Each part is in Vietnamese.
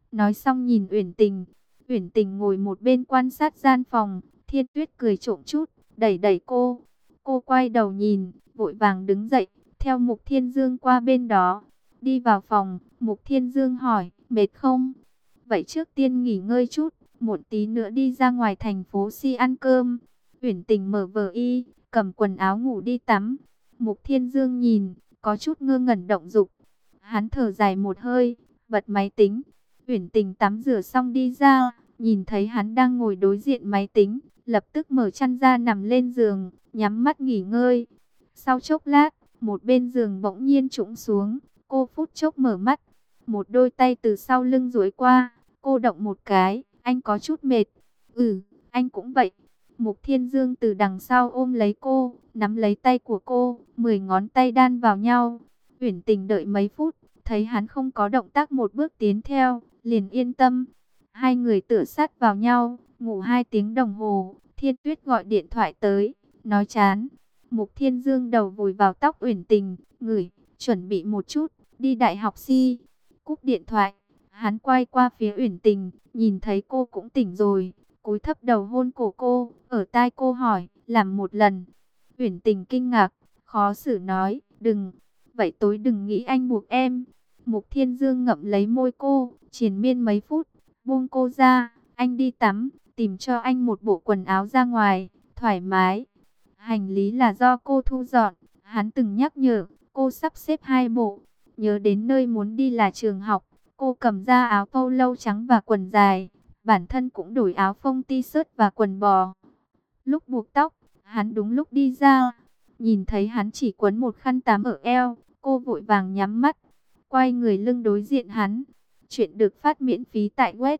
Nói xong nhìn Uyển Tình. Uyển Tình ngồi một bên quan sát gian phòng. Thiên Tuyết cười trộm chút, đẩy đẩy cô. Cô quay đầu nhìn, vội vàng đứng dậy, theo Mục Thiên Dương qua bên đó. Đi vào phòng, Mục Thiên Dương hỏi, mệt không? Vậy trước tiên nghỉ ngơi chút, một tí nữa đi ra ngoài thành phố Si ăn cơm. Uyển Tình mở vở y, cầm quần áo ngủ đi tắm. Mục Thiên Dương nhìn, có chút ngơ ngẩn động dục. Hắn thở dài một hơi, bật máy tính. Uyển Tình tắm rửa xong đi ra, nhìn thấy hắn đang ngồi đối diện máy tính, lập tức mở chăn ra nằm lên giường, nhắm mắt nghỉ ngơi. Sau chốc lát, một bên giường bỗng nhiên trũng xuống, cô phút chốc mở mắt. Một đôi tay từ sau lưng duỗi qua, cô động một cái, anh có chút mệt. Ừ, anh cũng vậy. Mục Thiên Dương từ đằng sau ôm lấy cô, nắm lấy tay của cô, 10 ngón tay đan vào nhau. Uyển Tình đợi mấy phút, thấy hắn không có động tác một bước tiến theo, liền yên tâm. Hai người tựa sát vào nhau, ngủ 2 tiếng đồng hồ. Thiên Tuyết gọi điện thoại tới, nói chán. Mục Thiên Dương đầu vùi vào tóc Uyển Tình, ngửi, chuẩn bị một chút, đi đại học Si. Cúp điện thoại, hắn quay qua phía Uyển Tình, nhìn thấy cô cũng tỉnh rồi, cúi thấp đầu hôn cổ cô, ở tai cô hỏi, làm một lần. Uyển Tình kinh ngạc, khó xử nói, đừng, vậy tối đừng nghĩ anh buộc em. Mục Thiên Dương ngậm lấy môi cô, triền miên mấy phút, buông cô ra, anh đi tắm, tìm cho anh một bộ quần áo ra ngoài, thoải mái. Hành lý là do cô thu dọn, hắn từng nhắc nhở, cô sắp xếp 2 bộ. Nhớ đến nơi muốn đi là trường học, cô cầm ra áo polo trắng và quần dài, bản thân cũng đổi áo phông t-shirt và quần bò. Lúc buộc tóc, hắn đúng lúc đi ra, nhìn thấy hắn chỉ quấn một khăn tắm ở eo, cô vội vàng nhắm mắt, quay người lưng đối diện hắn. Chuyện được phát miễn phí tại web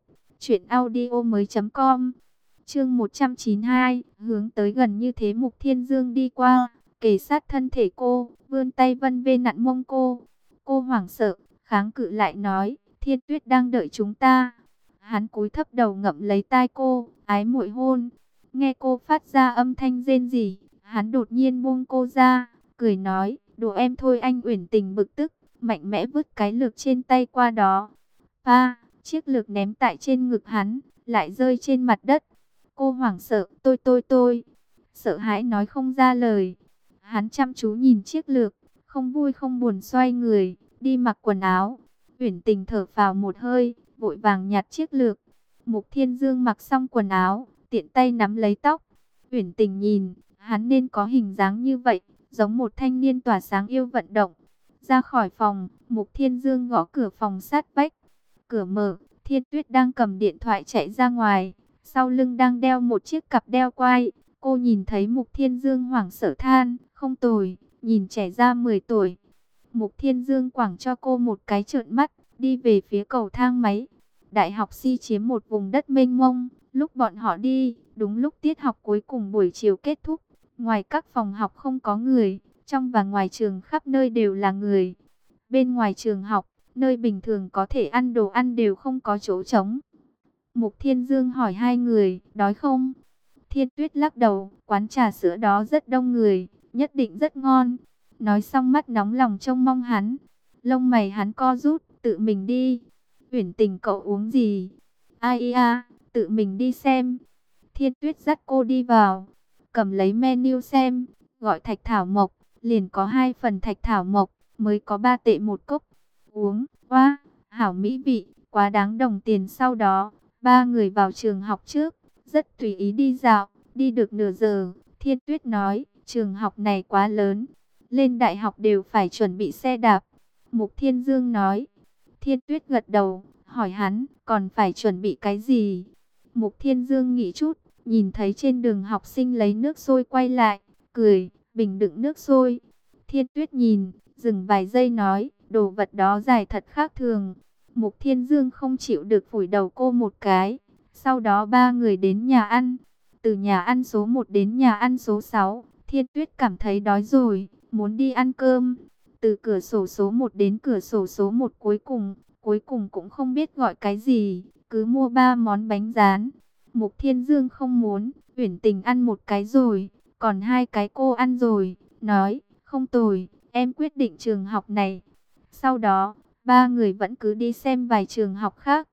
truyệnaudiomoi.com. Chương 192, hướng tới gần như thế. Mục Thiên Dương đi qua, kề sát thân thể cô, vươn tay vân ve nặn mông cô. Cô hoảng sợ, kháng cự lại nói, Thiên Tuyết đang đợi chúng ta. Hắn cúi thấp đầu ngậm lấy tai cô, ái muội hôn. Nghe cô phát ra âm thanh rên rỉ, hắn đột nhiên buông cô ra, cười nói, đùa em thôi anh. Uyển Tình bực tức, mạnh mẽ vứt cái lược trên tay qua đó. Pa, chiếc lược ném tại trên ngực hắn, lại rơi trên mặt đất. Cô hoảng sợ, tôi, sợ hãi nói không ra lời. Hắn chăm chú nhìn chiếc lược, không vui không buồn xoay người, đi mặc quần áo. Uyển Tình thở phào một hơi, vội vàng nhặt chiếc lược. Mục Thiên Dương mặc xong quần áo, tiện tay nắm lấy tóc. Uyển Tình nhìn, hắn nên có hình dáng như vậy, giống một thanh niên tỏa sáng yêu vận động. Ra khỏi phòng, Mục Thiên Dương gõ cửa phòng sát vách. Cửa mở, Thiên Tuyết đang cầm điện thoại chạy ra ngoài, sau lưng đang đeo một chiếc cặp đeo quai. Cô nhìn thấy Mục Thiên Dương hoảng sợ than, không tồi, nhìn trẻ ra 10 tuổi. Mục Thiên Dương quẳng cho cô một cái trợn mắt, đi về phía cầu thang máy. Đại học Si chiếm một vùng đất mênh mông, lúc bọn họ đi, đúng lúc tiết học cuối cùng buổi chiều kết thúc. Ngoài các phòng học không có người, trong và ngoài trường khắp nơi đều là người. Bên ngoài trường học, nơi bình thường có thể ăn đồ ăn đều không có chỗ trống. Mục Thiên Dương hỏi hai người, đói không? Thiên Tuyết lắc đầu, quán trà sữa đó rất đông người, nhất định rất ngon. Nói xong mắt nóng lòng trông mong hắn. Lông mày hắn co rút, tự mình đi. Uyển Tình cậu uống gì? Ai à, tự mình đi xem. Thiên Tuyết dắt cô đi vào, cầm lấy menu xem, gọi thạch thảo mộc, liền có 2 phần thạch thảo mộc, mới có 3 tệ một cốc. Uống, oa, hảo mỹ vị, quá đáng đồng tiền. Sau đó, ba người vào trường học trước, rất tùy ý đi dạo, đi được nửa giờ, Thiên Tuyết nói, trường học này quá lớn, lên đại học đều phải chuẩn bị xe đạp. Mục Thiên Dương nói, Thiên Tuyết gật đầu, hỏi hắn, còn phải chuẩn bị cái gì? Mục Thiên Dương nghĩ chút, nhìn thấy trên đường học sinh lấy nước sôi quay lại, cười, bình đựng nước sôi. Thiên Tuyết nhìn, dừng vài giây nói, đồ vật đó dài thật khác thường. Mục Thiên Dương không chịu được phủi đầu cô một cái. Sau đó ba người đến nhà ăn. Từ nhà ăn số 1 đến nhà ăn số 6, Thiên Tuyết cảm thấy đói rồi, muốn đi ăn cơm. Từ cửa sổ số 1 đến cửa sổ số 1 cuối cùng cũng không biết gọi cái gì, cứ mua 3 món bánh rán. Mục Thiên Dương không muốn, Uyển Tình ăn một cái rồi, còn 2 cái cô ăn rồi, nói, không tồi, em quyết định trường học này. Sau đó, ba người vẫn cứ đi xem vài trường học khác.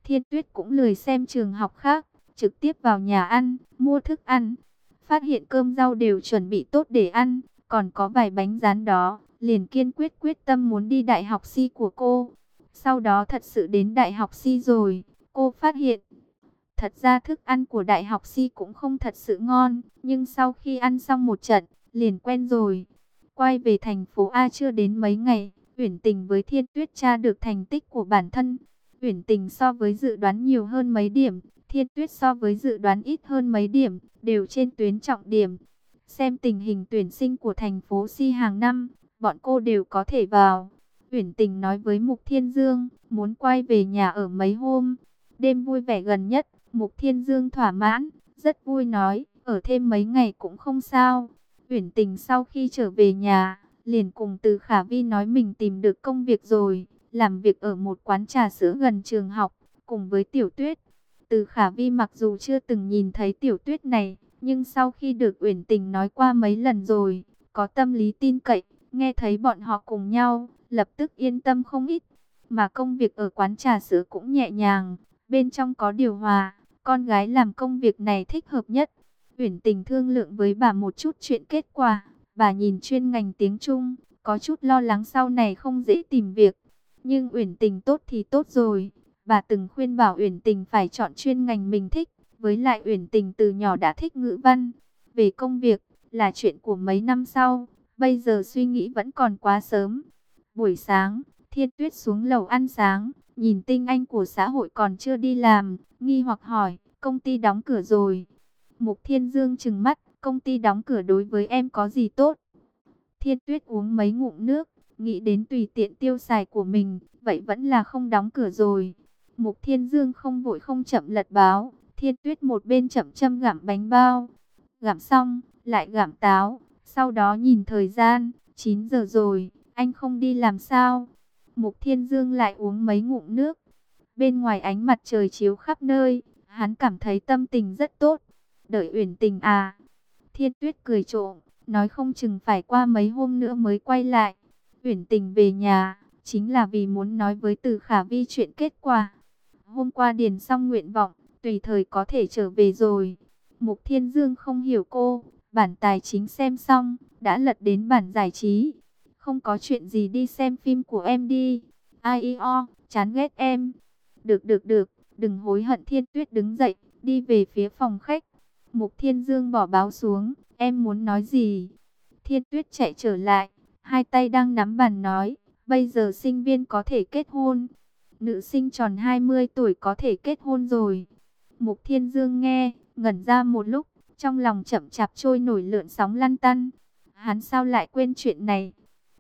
Thiên Tuyết cũng lười xem trường học khác, trực tiếp vào nhà ăn, mua thức ăn. Phát hiện cơm rau đều chuẩn bị tốt để ăn, còn có vài bánh rán đó, liền kiên quyết quyết tâm muốn đi đại học Si của cô. Sau đó thật sự đến đại học Si rồi, cô phát hiện, thật ra thức ăn của đại học Si cũng không thật sự ngon, nhưng sau khi ăn xong một trận, liền quen rồi. Quay về thành phố A chưa đến mấy ngày, Uyển Tình với Thiên Tuyết tra được thành tích của bản thân. Uyển Tình so với dự đoán nhiều hơn mấy điểm, Thiên Tuyết so với dự đoán ít hơn mấy điểm, đều trên tuyến trọng điểm. Xem tình hình tuyển sinh của thành phố Si hàng năm, bọn cô đều có thể vào. Uyển Tình nói với Mục Thiên Dương, muốn quay về nhà ở mấy hôm. Đêm vui vẻ gần nhất, Mục Thiên Dương thỏa mãn, rất vui nói, ở thêm mấy ngày cũng không sao. Uyển Tình sau khi trở về nhà, liền cùng Từ Khả Vi nói mình tìm được công việc rồi, làm việc ở một quán trà sữa gần trường học, cùng với Tiểu Tuyết. Từ Khả Vi mặc dù chưa từng nhìn thấy Tiểu Tuyết này, nhưng sau khi được Uyển Tình nói qua mấy lần rồi, có tâm lý tin cậy, nghe thấy bọn họ cùng nhau, lập tức yên tâm không ít. Mà công việc ở quán trà sữa cũng nhẹ nhàng, bên trong có điều hòa, con gái làm công việc này thích hợp nhất. Uyển Tình thương lượng với bà một chút chuyện kết quả, bà nhìn chuyên ngành tiếng Trung, có chút lo lắng sau này không dễ tìm việc. Nhưng Uyển Tình tốt thì tốt rồi, bà từng khuyên bảo Uyển Tình phải chọn chuyên ngành mình thích, với lại Uyển Tình từ nhỏ đã thích ngữ văn. Về công việc, là chuyện của mấy năm sau, bây giờ suy nghĩ vẫn còn quá sớm. Buổi sáng, Thiên Tuyết xuống lầu ăn sáng, nhìn tinh anh của xã hội còn chưa đi làm, nghi hoặc hỏi, công ty đóng cửa rồi. Mục Thiên Dương trừng mắt, công ty đóng cửa đối với em có gì tốt? Thiên Tuyết uống mấy ngụm nước, nghĩ đến tùy tiện tiêu xài của mình, vậy vẫn là không đóng cửa rồi. Mục Thiên Dương không vội không chậm lật báo, Thiên Tuyết một bên chậm châm gặm bánh bao. Gặm xong, lại gặm táo, sau đó nhìn thời gian, 9 giờ rồi, anh không đi làm sao? Mục Thiên Dương lại uống mấy ngụm nước. Bên ngoài ánh mặt trời chiếu khắp nơi, hắn cảm thấy tâm tình rất tốt. Đợi Uyển Tình à? Thiên Tuyết cười trộm, nói không chừng phải qua mấy hôm nữa mới quay lại. Uyển Tình về nhà, chính là vì muốn nói với Từ Khả Vi chuyện kết quả. Hôm qua điền xong nguyện vọng, tùy thời có thể trở về rồi. Mục Thiên Dương không hiểu cô, bản tài chính xem xong, đã lật đến bản giải trí. Không có chuyện gì đi xem phim của em đi. Ai o, chán ghét em. Được được được, đừng hối hận. Thiên Tuyết đứng dậy, đi về phía phòng khách. Mục Thiên Dương bỏ báo xuống, em muốn nói gì? Thiên Tuyết chạy trở lại, hai tay đang nắm bàn nói, bây giờ sinh viên có thể kết hôn. Nữ sinh tròn 20 tuổi có thể kết hôn rồi. Mục Thiên Dương nghe, ngẩn ra một lúc, trong lòng chậm chạp trôi nổi lượn sóng lăn tăn. Hắn sao lại quên chuyện này?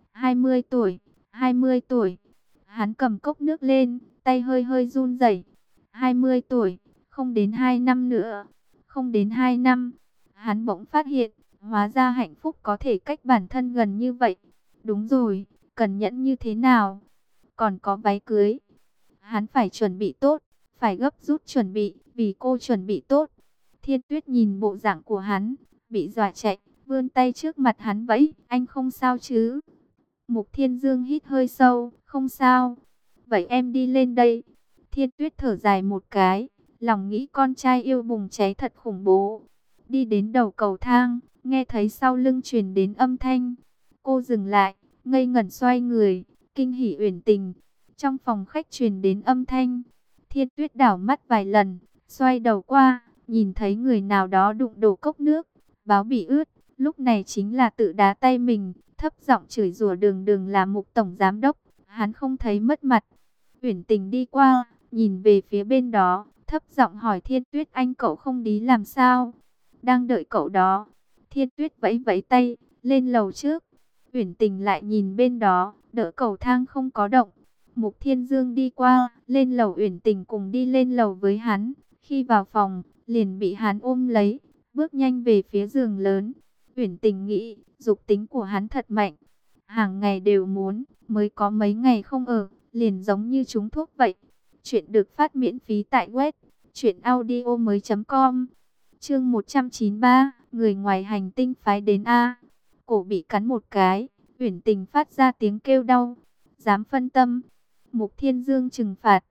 20 tuổi, 20 tuổi. Hắn cầm cốc nước lên, tay hơi hơi run rẩy. 20 tuổi, không đến 2 năm nữa. Không đến 2 năm, hắn bỗng phát hiện, hóa ra hạnh phúc có thể cách bản thân gần như vậy. Đúng rồi, cần nhẫn như thế nào? Còn có váy cưới. Hắn phải chuẩn bị tốt, phải gấp rút chuẩn bị, vì cô chuẩn bị tốt. Thiên Tuyết nhìn bộ dạng của hắn, bị dọa chạy, vươn tay trước mặt hắn vẫy, anh không sao chứ? Mục Thiên Dương hít hơi sâu, không sao. Vậy em đi lên đây. Thiên Tuyết thở dài một cái, lòng nghĩ con trai yêu bùng cháy thật khủng bố. Đi đến đầu cầu thang, nghe thấy sau lưng truyền đến âm thanh. Cô dừng lại, ngây ngẩn xoay người, kinh hỉ Uyển Tình. Trong phòng khách truyền đến âm thanh. Thiên Tuyết đảo mắt vài lần, xoay đầu qua, nhìn thấy người nào đó đụng đổ cốc nước, báo bị ướt. Lúc này chính là tự đá tay mình, thấp giọng chửi rủa Đường Đường là Mục tổng giám đốc. Hắn không thấy mất mặt. Uyển Tình đi qua, nhìn về phía bên đó, thấp giọng hỏi Thiên Tuyết, anh cậu không đi làm sao? Đang đợi cậu đó. Thiên Tuyết vẫy vẫy tay, lên lầu trước. Uyển Tình lại nhìn bên đó, đỡ cầu thang không có động. Mục Thiên Dương đi qua, lên lầu, Uyển Tình cùng đi lên lầu với hắn. Khi vào phòng, liền bị hắn ôm lấy, bước nhanh về phía giường lớn. Uyển Tình nghĩ, dục tính của hắn thật mạnh. Hàng ngày đều muốn, mới có mấy ngày không ở, liền giống như trúng thuốc vậy. Chuyện được phát miễn phí tại web truyệnaudiomoi.com. Chương 193, người ngoài hành tinh phái đến a. Cổ bị cắn một cái, Uyển Tình phát ra tiếng kêu đau. Dám phân tâm. Mục Thiên Dương trừng phạt.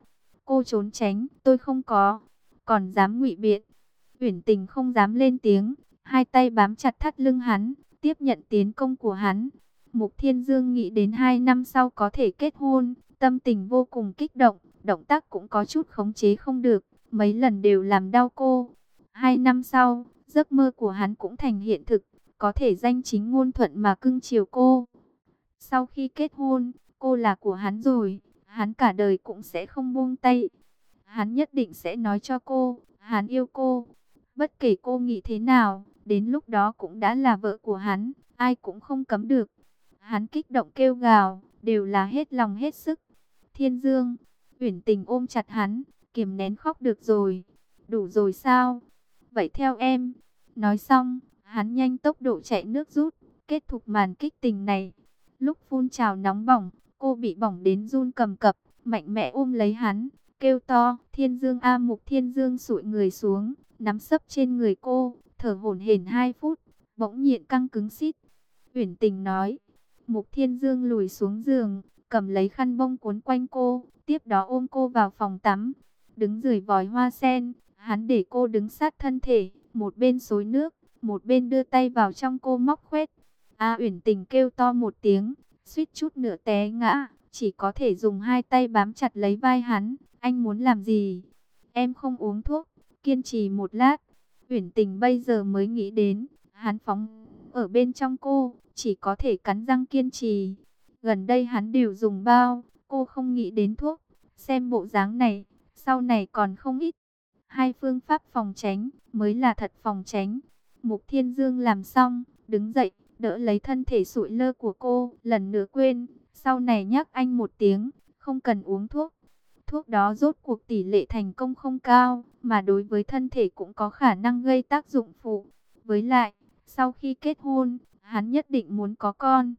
Cô trốn tránh, tôi không có. Còn dám ngụy biện. Uyển Tình không dám lên tiếng, hai tay bám chặt thắt lưng hắn, tiếp nhận tiến công của hắn. Mục Thiên Dương nghĩ đến 2 năm sau có thể kết hôn, tâm tình vô cùng kích động, động tác cũng có chút khống chế không được, mấy lần đều làm đau cô. 2 năm sau, giấc mơ của hắn cũng thành hiện thực, có thể danh chính ngôn thuận mà cưng chiều cô. Sau khi kết hôn, cô là của hắn rồi, hắn cả đời cũng sẽ không buông tay. Hắn nhất định sẽ nói cho cô, hắn yêu cô. Bất kể cô nghĩ thế nào, đến lúc đó cũng đã là vợ của hắn, ai cũng không cấm được. Hắn kích động kêu gào, đều là hết lòng hết sức. Thiên Dương, Uyển Tình ôm chặt hắn, kiềm nén khóc được rồi. Đủ rồi sao? Vậy theo em. Nói xong, hắn nhanh tốc độ chạy nước rút, kết thúc màn kích tình này. Lúc phun trào nóng bỏng, cô bị bỏng đến run cầm cập, mạnh mẽ ôm lấy hắn, kêu to, Thiên Dương a. Mục Thiên Dương sụi người xuống, nắm sấp trên người cô, thở hổn hển 2 phút, bỗng nhiên căng cứng xít. Uyển Tình nói. Mục Thiên Dương lùi xuống giường, cầm lấy khăn bông cuốn quanh cô, tiếp đó ôm cô vào phòng tắm. Đứng dưới vòi hoa sen, hắn để cô đứng sát thân thể, một bên xối nước, một bên đưa tay vào trong cô móc khoét. A Uyển Tình kêu to một tiếng, suýt chút nữa té ngã, chỉ có thể dùng hai tay bám chặt lấy vai hắn. Anh muốn làm gì? Em không uống thuốc, kiên trì một lát. Uyển Tình bây giờ mới nghĩ đến, hắn phóng ở bên trong cô, chỉ có thể cắn răng kiên trì. Gần đây hắn đều dùng bao, cô không nghĩ đến thuốc. Xem bộ dáng này, sau này còn không ít. Hai phương pháp phòng tránh mới là thật phòng tránh. Mục Thiên Dương làm xong, đứng dậy, đỡ lấy thân thể sụi lơ của cô. Lần nữa quên, sau này nhắc anh một tiếng, không cần uống thuốc. Thuốc đó rốt cuộc tỷ lệ thành công không cao, mà đối với thân thể cũng có khả năng gây tác dụng phụ. Với lại, sau khi kết hôn, hắn nhất định muốn có con.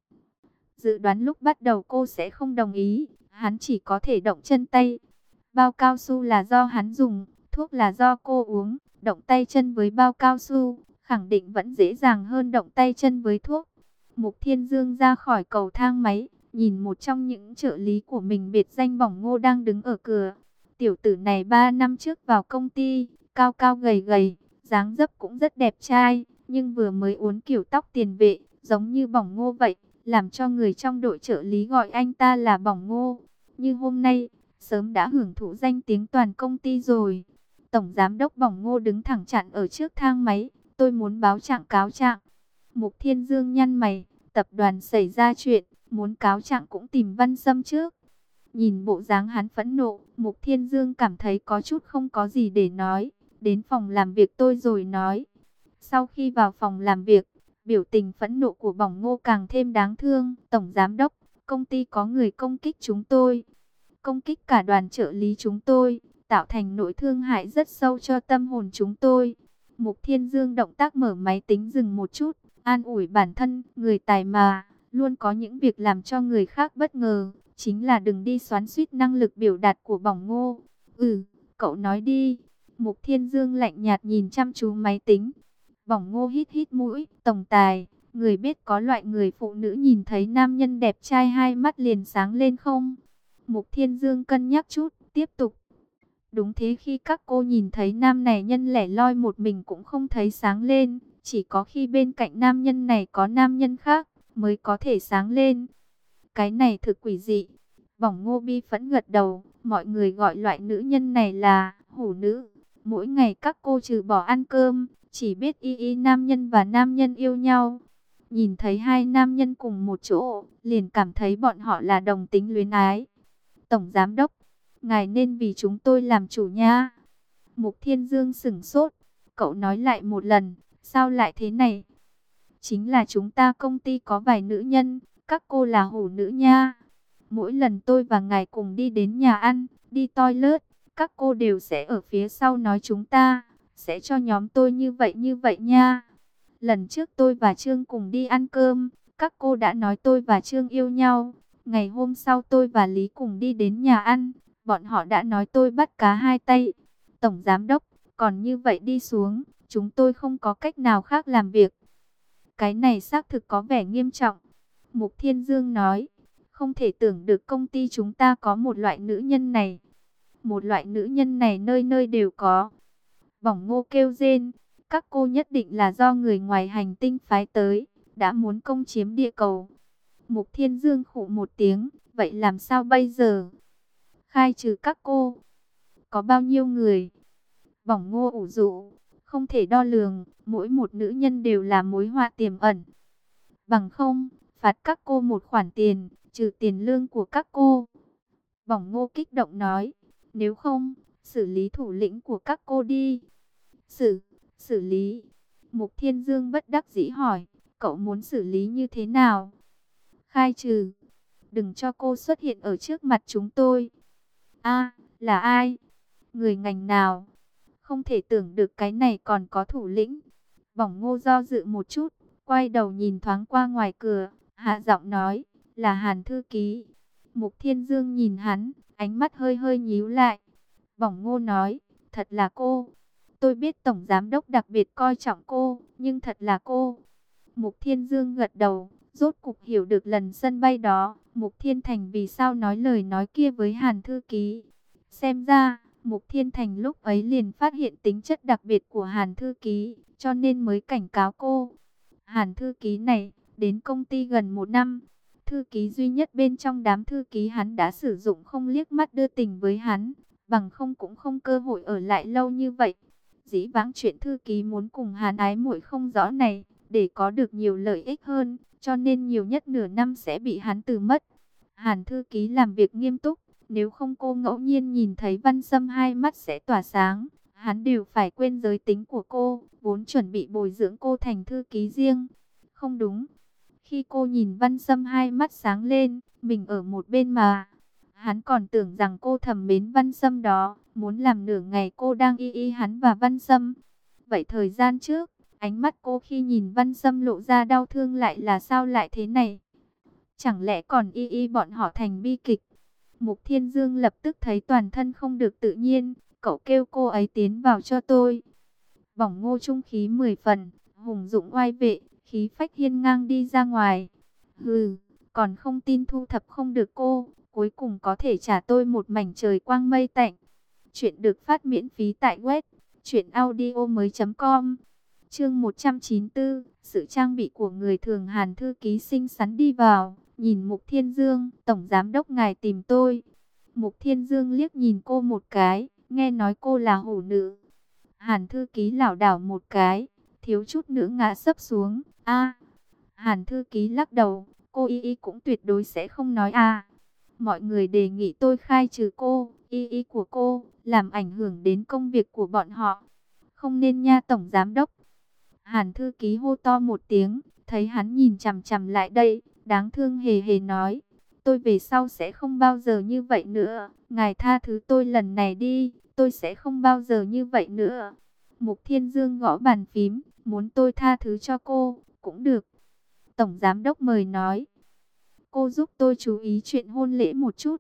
Dự đoán lúc bắt đầu cô sẽ không đồng ý, hắn chỉ có thể động chân tay. Bao cao su là do hắn dùng, thuốc là do cô uống, động tay chân với bao cao su, khẳng định vẫn dễ dàng hơn động tay chân với thuốc. Mục Thiên Dương ra khỏi cầu thang máy, nhìn một trong những trợ lý của mình biệt danh Bỏng Ngô đang đứng ở cửa. Tiểu tử này 3 năm trước vào công ty, cao cao gầy gầy, dáng dấp cũng rất đẹp trai, nhưng vừa mới uốn kiểu tóc tiền vệ, giống như Bỏng Ngô vậy, làm cho người trong đội trợ lý gọi anh ta là Bỏng Ngô. Như hôm nay, sớm đã hưởng thụ danh tiếng toàn công ty rồi. Tổng giám đốc Bỏng Ngô đứng thẳng chặn ở trước thang máy, tôi muốn báo trạng cáo trạng. Mục Thiên Dương nhăn mày, tập đoàn xảy ra chuyện, muốn cáo trạng cũng tìm Văn Sâm trước. Nhìn bộ dáng hắn phẫn nộ, Mục Thiên Dương cảm thấy có chút không có gì để nói, đến phòng làm việc tôi rồi nói. Sau khi vào phòng làm việc, biểu tình phẫn nộ của Bỏng Ngô càng thêm đáng thương. Tổng giám đốc, công ty có người công kích chúng tôi, công kích cả đoàn trợ lý chúng tôi, tạo thành nỗi thương hại rất sâu cho tâm hồn chúng tôi. Mục Thiên Dương động tác mở máy tính dừng một chút, an ủi bản thân, người tài mà, luôn có những việc làm cho người khác bất ngờ, chính là đừng đi xoắn xuýt năng lực biểu đạt của Bỏng Ngô. Cậu nói đi. Mục Thiên Dương lạnh nhạt nhìn chăm chú máy tính. Bỏng Ngô hít hít mũi, tổng tài, người biết có loại người phụ nữ nhìn thấy nam nhân đẹp trai hai mắt liền sáng lên không? Mục Thiên Dương cân nhắc chút, tiếp tục. Đúng thế, khi các cô nhìn thấy nam này nhân lẻ loi một mình cũng không thấy sáng lên, chỉ có khi bên cạnh nam nhân này có nam nhân khác mới có thể sáng lên. Cái này thực quỷ dị. Bỏng Ngô bi phẫn gật đầu, mọi người gọi loại nữ nhân này là hủ nữ. Mỗi ngày các cô trừ bỏ ăn cơm, chỉ biết y nam nhân và nam nhân yêu nhau. Nhìn thấy hai nam nhân cùng một chỗ, liền cảm thấy bọn họ là đồng tính luyến ái. Tổng giám đốc, ngài nên vì chúng tôi làm chủ nha. Mục Thiên Dương sửng sốt, cậu nói lại một lần, sao lại thế này? Chính là chúng ta công ty có vài nữ nhân, các cô là hủ nữ nha. Mỗi lần tôi và ngài cùng đi đến nhà ăn, đi toilet, các cô đều sẽ ở phía sau nói chúng ta, sẽ cho nhóm tôi như vậy nha. Lần trước tôi và Trương cùng đi ăn cơm, các cô đã nói tôi và Trương yêu nhau. Ngày hôm sau tôi và Lý cùng đi đến nhà ăn, bọn họ đã nói tôi bắt cá hai tay. Tổng giám đốc, còn như vậy đi xuống, chúng tôi không có cách nào khác làm việc. Cái này xác thực có vẻ nghiêm trọng. Mục Thiên Dương nói, không thể tưởng được công ty chúng ta có một loại nữ nhân này. Một loại nữ nhân này nơi nơi đều có. Bỏng Ngô kêu rên, các cô nhất định là do người ngoài hành tinh phái tới, đã muốn công chiếm địa cầu. Mục Thiên Dương khụ một tiếng, vậy làm sao bây giờ? Khai trừ các cô. Có bao nhiêu người? Bỏng Ngô ủ rũ, không thể đo lường, mỗi một nữ nhân đều là mối họa tiềm ẩn. Bằng không, phạt các cô một khoản tiền, trừ tiền lương của các cô. Bỏng Ngô kích động nói, nếu không, xử lý thủ lĩnh của các cô đi. Xử lý. Mục Thiên Dương bất đắc dĩ hỏi, cậu muốn xử lý như thế nào? Khai trừ. Đừng cho cô xuất hiện ở trước mặt chúng tôi. A, là ai? Người ngành nào? Không thể tưởng được cái này còn có thủ lĩnh. Bỏng Ngô do dự một chút, quay đầu nhìn thoáng qua ngoài cửa, hạ giọng nói, là Hàn thư ký. Mục Thiên Dương nhìn hắn, ánh mắt hơi hơi nhíu lại. Bỏng Ngô nói, thật là cô. Tôi biết Tổng Giám Đốc đặc biệt coi trọng cô, nhưng thật là cô. Mục Thiên Dương gật đầu, rốt cục hiểu được lần sân bay đó, Mục Thiên Thành vì sao nói lời nói kia với Hàn thư ký. Xem ra, Mục Thiên Thành lúc ấy liền phát hiện tính chất đặc biệt của Hàn thư ký, cho nên mới cảnh cáo cô. Hàn thư ký này, đến công ty gần 1 năm. Thư ký duy nhất bên trong đám thư ký hắn đã sử dụng không liếc mắt đưa tình với hắn, bằng không cũng không cơ hội ở lại lâu như vậy. Dĩ vãng chuyện thư ký muốn cùng Hàn ái muội không rõ này, để có được nhiều lợi ích hơn, cho nên nhiều nhất nửa năm sẽ bị hắn từ mất. Hàn thư ký làm việc nghiêm túc, nếu không cô ngẫu nhiên nhìn thấy Văn Sâm hai mắt sẽ tỏa sáng, hắn đều phải quên giới tính của cô, vốn chuẩn bị bồi dưỡng cô thành thư ký riêng. Không đúng, khi cô nhìn Văn Sâm hai mắt sáng lên, mình ở một bên mà. Hắn còn tưởng rằng cô thầm mến Văn Sâm đó, muốn làm nửa ngày cô đang y hắn và Văn Sâm. Vậy thời gian trước, ánh mắt cô khi nhìn Văn Sâm lộ ra đau thương lại là sao lại thế này? Chẳng lẽ còn y bọn họ thành bi kịch? Mục Thiên Dương lập tức thấy toàn thân không được tự nhiên, cậu kêu cô ấy tiến vào cho tôi. Bỏng Ngô trung khí 10 phần, hùng dũng oai vệ, khí phách hiên ngang đi ra ngoài. Hừ, còn không tin thu thập không được cô, cuối cùng có thể trả tôi một mảnh trời quang mây tạnh. Chuyện được phát miễn phí tại web truyệnaudiomoi.com. Chương 194, sự trang bị của người thường. Hàn thư ký xinh xắn đi vào, nhìn Mục Thiên Dương, tổng giám đốc ngài tìm tôi. Mục Thiên Dương liếc nhìn cô một cái, nghe nói cô là hổ nữ. Hàn thư ký lảo đảo một cái, thiếu chút nữa ngã sấp xuống. A. Hàn thư ký lắc đầu, cô y cũng tuyệt đối sẽ không nói a. Mọi người đề nghị tôi khai trừ cô, y của cô, làm ảnh hưởng đến công việc của bọn họ. Không nên nha tổng giám đốc. Hàn thư ký hô to một tiếng, thấy hắn nhìn chằm chằm lại đây, đáng thương hề hề nói. Tôi về sau sẽ không bao giờ như vậy nữa, ngài tha thứ tôi lần này đi, tôi sẽ không bao giờ như vậy nữa. Mục Thiên Dương gõ bàn phím, muốn tôi tha thứ cho cô, cũng được. Tổng giám đốc mời nói. Cô giúp tôi chú ý chuyện hôn lễ một chút.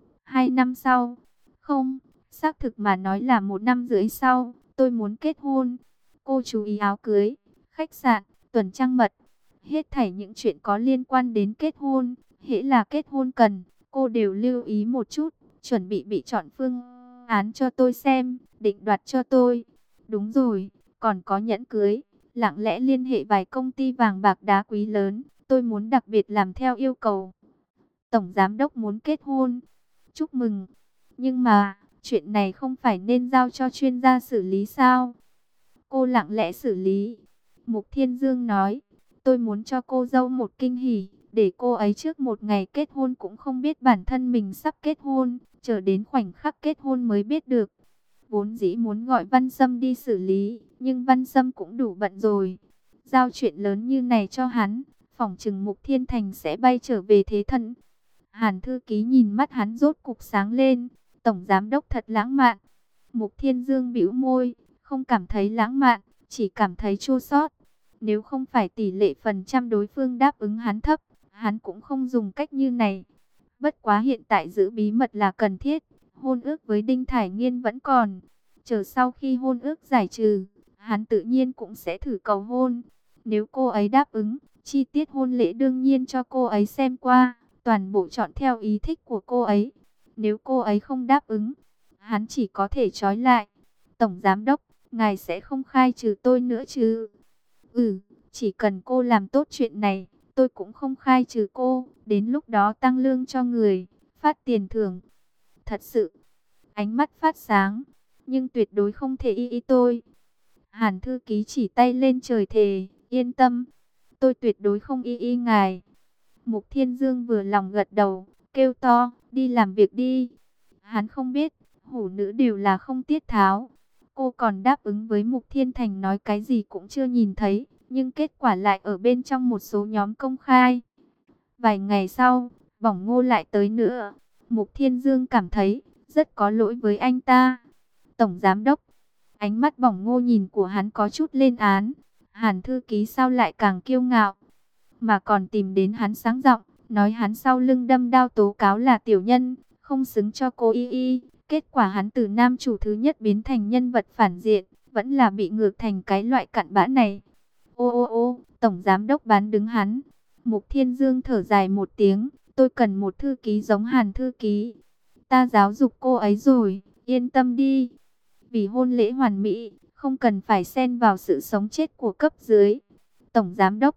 2 năm sau. Không, xác thực mà nói là 1 năm rưỡi sau, tôi muốn kết hôn. Cô chú ý áo cưới, khách sạn, tuần trăng mật. Hết thảy những chuyện có liên quan đến kết hôn, hễ là kết hôn cần, cô đều lưu ý một chút, chuẩn bị chọn phương án cho tôi xem, định đoạt cho tôi. Đúng rồi, còn có nhẫn cưới, lặng lẽ liên hệ vài công ty vàng bạc đá quý lớn, tôi muốn đặc biệt làm theo yêu cầu. Tổng giám đốc muốn kết hôn. Chúc mừng. Nhưng mà, chuyện này không phải nên giao cho chuyên gia xử lý sao? Cô lặng lẽ xử lý. Mục Thiên Dương nói, tôi muốn cho cô dâu một kinh hỉ, để cô ấy trước một ngày kết hôn cũng không biết bản thân mình sắp kết hôn, chờ đến khoảnh khắc kết hôn mới biết được. Vốn dĩ muốn gọi Văn Sâm đi xử lý, nhưng Văn Sâm cũng đủ bận rồi. Giao chuyện lớn như này cho hắn, phỏng chừng Mục Thiên Thành sẽ bay trở về thế thân. Hàn thư ký nhìn mắt hắn rốt cục sáng lên, tổng giám đốc thật lãng mạn. Mục Thiên Dương bĩu môi, không cảm thấy lãng mạn, chỉ cảm thấy chua xót. Nếu không phải tỷ lệ phần trăm đối phương đáp ứng hắn thấp, hắn cũng không dùng cách như này. Bất quá hiện tại giữ bí mật là cần thiết, hôn ước với Đinh Thải Nghiên vẫn còn. Chờ sau khi hôn ước giải trừ, hắn tự nhiên cũng sẽ thử cầu hôn. Nếu cô ấy đáp ứng, chi tiết hôn lễ đương nhiên cho cô ấy xem qua, toàn bộ chọn theo ý thích của cô ấy. Nếu cô ấy không đáp ứng, hắn chỉ có thể trói lại. Tổng giám đốc, ngài sẽ không khai trừ tôi nữa chứ? Ừ, chỉ cần cô làm tốt chuyện này, tôi cũng không khai trừ cô. Đến lúc đó tăng lương cho người, phát tiền thưởng. Thật sự, ánh mắt phát sáng, nhưng tuyệt đối không thể y tôi. Hàn thư ký chỉ tay lên trời thề, yên tâm, tôi tuyệt đối không y ngài. Mục Thiên Dương vừa lòng gật đầu, kêu to, đi làm việc đi. Hắn không biết, hổ nữ đều là không tiết tháo. Cô còn đáp ứng với Mục Thiên Thành nói cái gì cũng chưa nhìn thấy, nhưng kết quả lại ở bên trong một số nhóm công khai. Vài ngày sau, Bỏng Ngô lại tới nữa. Mục Thiên Dương cảm thấy rất có lỗi với anh ta. Tổng giám đốc, ánh mắt Bỏng Ngô nhìn của hắn có chút lên án. Hàn thư ký sao lại càng kiêu ngạo, mà còn tìm đến hắn sáng giọng, nói hắn sau lưng đâm đao tố cáo là tiểu nhân, không xứng cho cô y. Kết quả hắn từ nam chủ thứ nhất biến thành nhân vật phản diện, vẫn là bị ngược thành cái loại cặn bã này. Ô ô ô, tổng giám đốc bán đứng hắn. Mục Thiên Dương thở dài một tiếng, tôi cần một thư ký giống Hàn thư ký. Ta giáo dục cô ấy rồi, yên tâm đi. Vì hôn lễ hoàn mỹ, không cần phải xen vào sự sống chết của cấp dưới. Tổng giám đốc,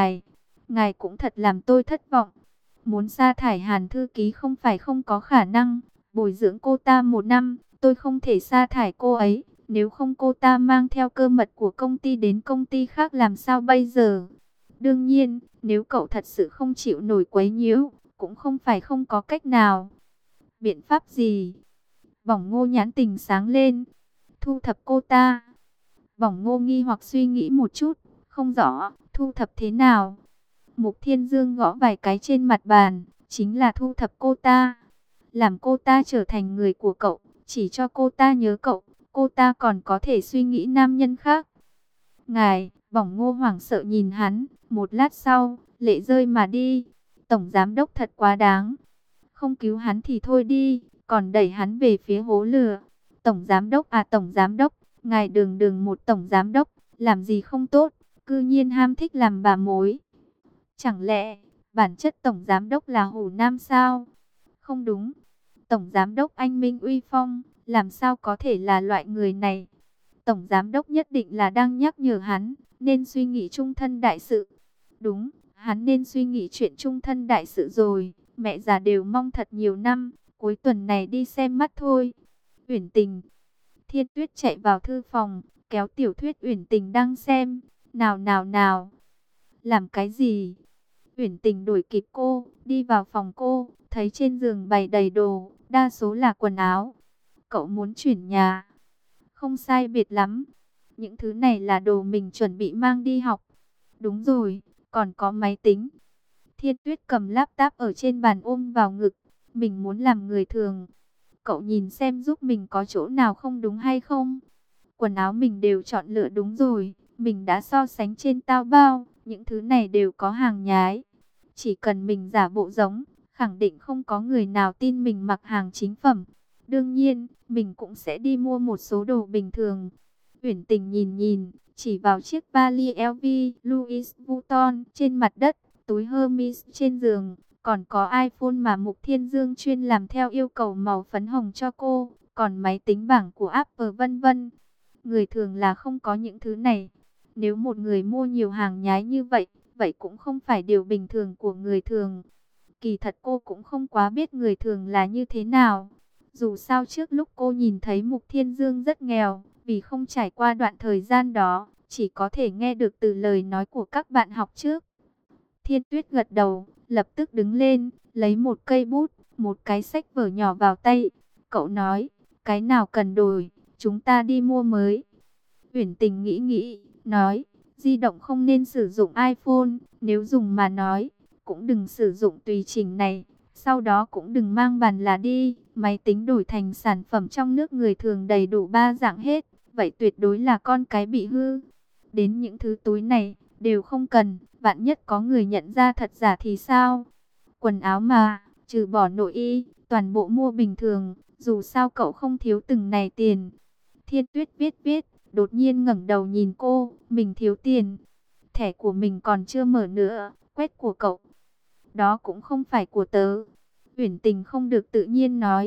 ngài cũng thật làm tôi thất vọng. Muốn sa thải Hàn thư ký không phải không có khả năng. Bồi dưỡng cô ta 1 năm, tôi không thể sa thải cô ấy. Nếu không cô ta mang theo cơ mật của công ty đến công ty khác làm sao bây giờ? Đương nhiên, nếu cậu thật sự không chịu nổi quấy nhiễu, cũng không phải không có cách nào. Biện pháp gì? Bỏng Ngô nhãn tình sáng lên. Thu thập cô ta. Bỏng Ngô nghi hoặc suy nghĩ một chút, không rõ, thu thập thế nào? Mục Thiên Dương gõ vài cái trên mặt bàn, chính là thu thập cô ta. Làm cô ta trở thành người của cậu, chỉ cho cô ta nhớ cậu, cô ta còn có thể suy nghĩ nam nhân khác. Ngài, Bỏng Ngô hoảng sợ nhìn hắn, một lát sau, lệ rơi mà đi. Tổng giám đốc thật quá đáng. Không cứu hắn thì thôi đi, còn đẩy hắn về phía hố lửa. Tổng giám đốc à, tổng giám đốc, ngài đường đường một tổng giám đốc, làm gì không tốt, cư nhiên ham thích làm bà mối. Chẳng lẽ, bản chất tổng giám đốc là hổ nam sao? Không đúng, tổng giám đốc anh minh uy phong, làm sao có thể là loại người này? Tổng giám đốc nhất định là đang nhắc nhở hắn, nên suy nghĩ chung thân đại sự. Đúng, hắn nên suy nghĩ chuyện chung thân đại sự rồi. Mẹ già đều mong thật nhiều năm, cuối tuần này đi xem mắt thôi. Uyển Tình. Thiên Tuyết chạy vào thư phòng, kéo Tiểu Thuyết Uyển Tình đang xem. Nào nào nào. Làm cái gì? Uyển Tình đuổi kịp cô, đi vào phòng cô, thấy trên giường bày đầy đồ, đa số là quần áo. Cậu muốn chuyển nhà? Không sai biệt lắm. Những thứ này là đồ mình chuẩn bị mang đi học. Đúng rồi, còn có máy tính. Thiên Tuyết cầm laptop ở trên bàn ôm vào ngực. Mình muốn làm người thường. Cậu nhìn xem giúp mình có chỗ nào không đúng hay không. Quần áo mình đều chọn lựa đúng rồi. Mình đã so sánh trên Taobao. Những thứ này đều có hàng nhái. Chỉ cần mình giả bộ giống, khẳng định không có người nào tin mình mặc hàng chính phẩm. Đương nhiên, mình cũng sẽ đi mua một số đồ bình thường. Uyển Tình nhìn nhìn, chỉ vào chiếc vali LV Louis Vuitton trên mặt đất, túi Hermes trên giường, còn có iPhone mà Mục Thiên Dương chuyên làm theo yêu cầu màu phấn hồng cho cô, còn máy tính bảng của Apple vân vân. Người thường là không có những thứ này. Nếu một người mua nhiều hàng nhái như vậy, vậy cũng không phải điều bình thường của người thường. Kỳ thật cô cũng không quá biết người thường là như thế nào. Dù sao trước lúc cô nhìn thấy Mục Thiên Dương rất nghèo, vì không trải qua đoạn thời gian đó, chỉ có thể nghe được từ lời nói của các bạn học trước. Thiên Tuyết gật đầu, lập tức đứng lên, lấy một cây bút, một cái sách vở nhỏ vào tay. Cậu nói, cái nào cần đổi, chúng ta đi mua mới. Uyển Tình nghĩ nghĩ, nói, di động không nên sử dụng iPhone, nếu dùng mà nói, cũng đừng sử dụng tùy chỉnh này. Sau đó cũng đừng mang bàn là đi, máy tính đổi thành sản phẩm trong nước người thường đầy đủ 3 dạng hết, vậy tuyệt đối là con cái bị hư. Đến những thứ túi này, đều không cần, vạn nhất có người nhận ra thật giả thì sao? Quần áo mà, trừ bỏ nội y, toàn bộ mua bình thường, dù sao cậu không thiếu từng này tiền. Thiên Tuyết viết, đột nhiên ngẩng đầu nhìn cô, mình thiếu tiền. Thẻ của mình còn chưa mở nữa, quét của cậu. Đó cũng không phải của tớ. Uyển Tình không được tự nhiên nói.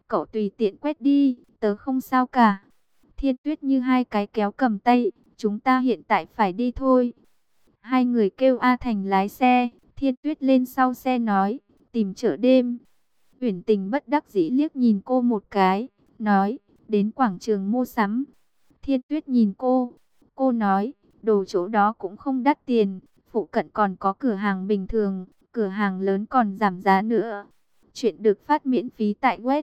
cậu tùy tiện quét đi, tớ không sao cả. Thiên Tuyết như hai cái kéo cầm tay, chúng ta hiện tại phải đi thôi. Hai người kêu A Thành lái xe, Thiên Tuyết lên sau xe nói, tìm chợ đêm. Uyển Tình bất đắc dĩ liếc nhìn cô một cái, nói, đến quảng trường mua sắm. Thiên Tuyết nhìn cô nói, đồ chỗ đó cũng không đắt tiền, phụ cận còn có cửa hàng bình thường, cửa hàng lớn còn giảm giá nữa. Chuyện được phát miễn phí tại web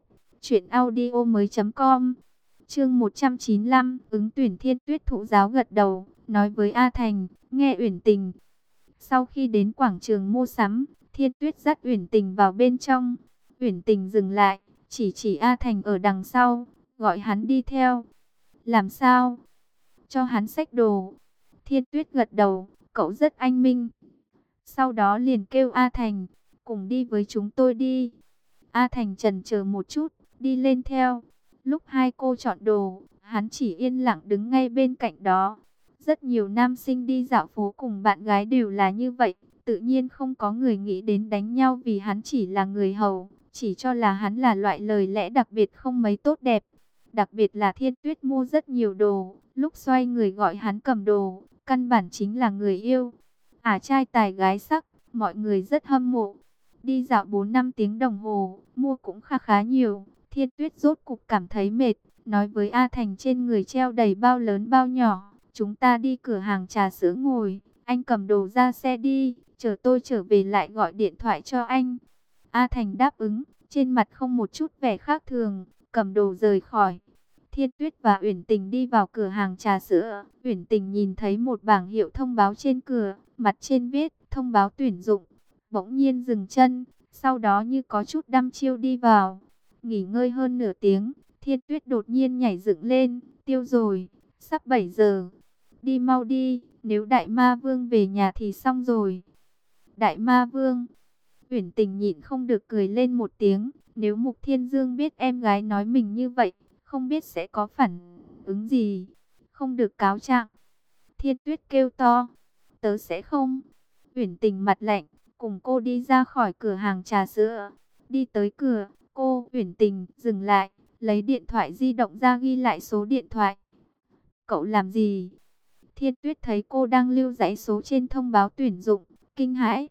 truyệnaudiomoi.com. Chương 195, ứng tuyển. Thiên Tuyết thụ giáo gật đầu, nói với A Thành, nghe Uyển Tình. Sau khi đến quảng trường mua sắm, Thiên Tuyết dắt Uyển Tình vào bên trong. Uyển Tình dừng lại, chỉ A Thành ở đằng sau, gọi hắn đi theo. Làm sao? Cho hắn xách đồ. Thiên Tuyết gật đầu, cậu rất anh minh. Sau đó liền kêu A Thành, cùng đi với chúng tôi đi. A Thành chần chờ một chút, đi lên theo. Lúc hai cô chọn đồ, hắn chỉ yên lặng đứng ngay bên cạnh đó. Rất nhiều nam sinh đi dạo phố cùng bạn gái đều là như vậy. Tự nhiên không có người nghĩ đến đánh nhau vì hắn chỉ là người hầu. Chỉ cho là hắn là loại lời lẽ đặc biệt không mấy tốt đẹp. Đặc biệt là Thiên Tuyết mua rất nhiều đồ. Lúc xoay người gọi hắn cầm đồ, căn bản chính là người yêu. Trai tài gái sắc, mọi người rất hâm mộ. Đi dạo 4-5 tiếng đồng hồ, mua cũng khá nhiều. Thiên Tuyết rốt cục cảm thấy mệt, nói với A Thành trên người treo đầy bao lớn bao nhỏ. Chúng ta đi cửa hàng trà sữa ngồi, anh cầm đồ ra xe đi, chờ tôi trở về lại gọi điện thoại cho anh. A Thành đáp ứng, trên mặt không một chút vẻ khác thường, cầm đồ rời khỏi. Thiên Tuyết và Uyển Tình đi vào cửa hàng trà sữa. Uyển Tình nhìn thấy một bảng hiệu thông báo trên cửa, mặt trên viết thông báo tuyển dụng. Bỗng nhiên dừng chân, sau đó như có chút đăm chiêu đi vào. Nghỉ ngơi hơn nửa tiếng, Thiên Tuyết đột nhiên nhảy dựng lên, tiêu rồi, sắp 7 giờ. Đi mau đi, nếu Đại Ma Vương về nhà thì xong rồi. Đại Ma Vương? Uyển Tình nhịn không được cười lên một tiếng, nếu Mục Thiên Dương biết em gái nói mình như vậy, không biết sẽ có phản ứng gì. Không được cáo trạng. Thiên Tuyết kêu to, tớ sẽ không. Uyển Tình mặt lạnh, cùng cô đi ra khỏi cửa hàng trà sữa. Đi tới cửa, Uyển Tình dừng lại, lấy điện thoại di động ra ghi lại số điện thoại. Cậu làm gì? Thiên Tuyết thấy cô đang lưu dãy số trên thông báo tuyển dụng, kinh hãi.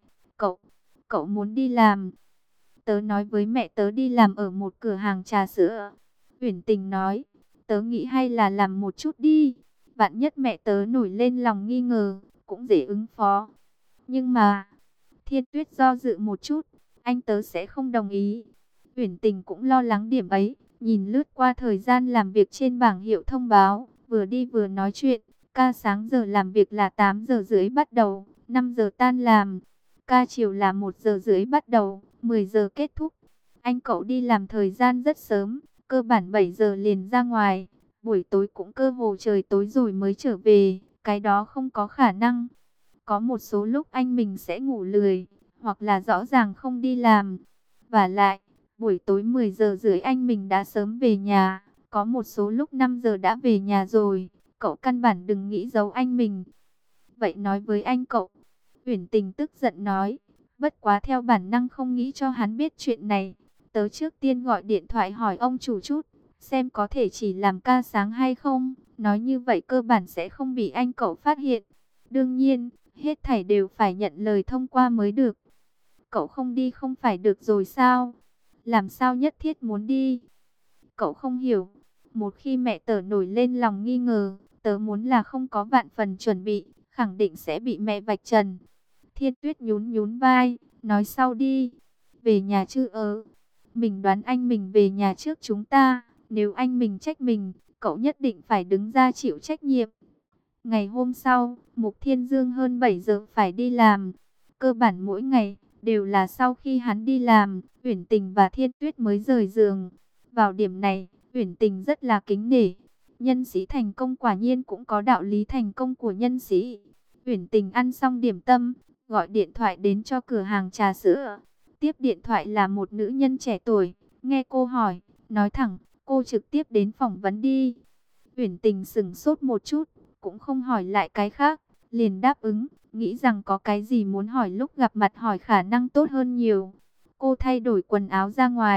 Cậu muốn đi làm? Tớ nói với mẹ tớ đi làm ở một cửa hàng trà sữa. Uyển Tình nói, tớ nghĩ hay là làm một chút đi. Vạn nhất mẹ tớ nổi lên lòng nghi ngờ, cũng dễ ứng phó. Nhưng mà, Thiên Tuyết do dự một chút, anh tớ sẽ không đồng ý. Uyển Tình cũng lo lắng điểm ấy, nhìn lướt qua thời gian làm việc trên bảng hiệu thông báo, vừa đi vừa nói chuyện. Ca sáng giờ làm việc là 8 giờ rưỡi bắt đầu, 5 giờ tan làm. Ca chiều là 1 giờ rưỡi bắt đầu, 10 giờ kết thúc. Anh cậu đi làm thời gian rất sớm, cơ bản 7 giờ liền ra ngoài. Buổi tối cũng cơ hồ trời tối rồi mới trở về, cái đó không có khả năng. Có một số lúc anh mình sẽ ngủ lười, hoặc là rõ ràng không đi làm. Và lại, buổi tối 10 giờ rưỡi anh mình đã sớm về nhà, có một số lúc 5 giờ đã về nhà rồi. Cậu căn bản đừng nghĩ giấu anh mình. Vậy nói với anh cậu. Uyển Tình tức giận nói, bất quá theo bản năng không nghĩ cho hắn biết chuyện này. Tớ trước tiên gọi điện thoại hỏi ông chủ chút, xem có thể chỉ làm ca sáng hay không. Nói như vậy cơ bản sẽ không bị anh cậu phát hiện. Đương nhiên, hết thảy đều phải nhận lời thông qua mới được. Cậu không đi không phải được rồi sao? Làm sao nhất thiết muốn đi? Cậu không hiểu. Một khi mẹ tớ nổi lên lòng nghi ngờ, tớ muốn là không có vạn phần chuẩn bị, khẳng định sẽ bị mẹ vạch trần. Thiên Tuyết nhún vai, nói sau đi. Về nhà chứ mình đoán anh mình về nhà trước chúng ta. Nếu anh mình trách mình, cậu nhất định phải đứng ra chịu trách nhiệm. Ngày hôm sau, Mục Thiên Dương hơn 7 giờ phải đi làm. Cơ bản mỗi ngày, đều là sau khi hắn đi làm, Uyển Tình và Thiên Tuyết mới rời giường. Vào điểm này, Uyển Tình rất là kính nể. Nhân sĩ thành công quả nhiên cũng có đạo lý thành công của nhân sĩ. Uyển Tình ăn xong điểm tâm, gọi điện thoại đến cho cửa hàng trà sữa. Tiếp điện thoại là một nữ nhân trẻ tuổi, nghe cô hỏi, nói thẳng, cô trực tiếp đến phỏng vấn đi. Uyển Tình sững sốt một chút, cũng không hỏi lại cái khác, liền đáp ứng, nghĩ rằng có cái gì muốn hỏi lúc gặp mặt hỏi khả năng tốt hơn nhiều. Cô thay đổi quần áo ra ngoài,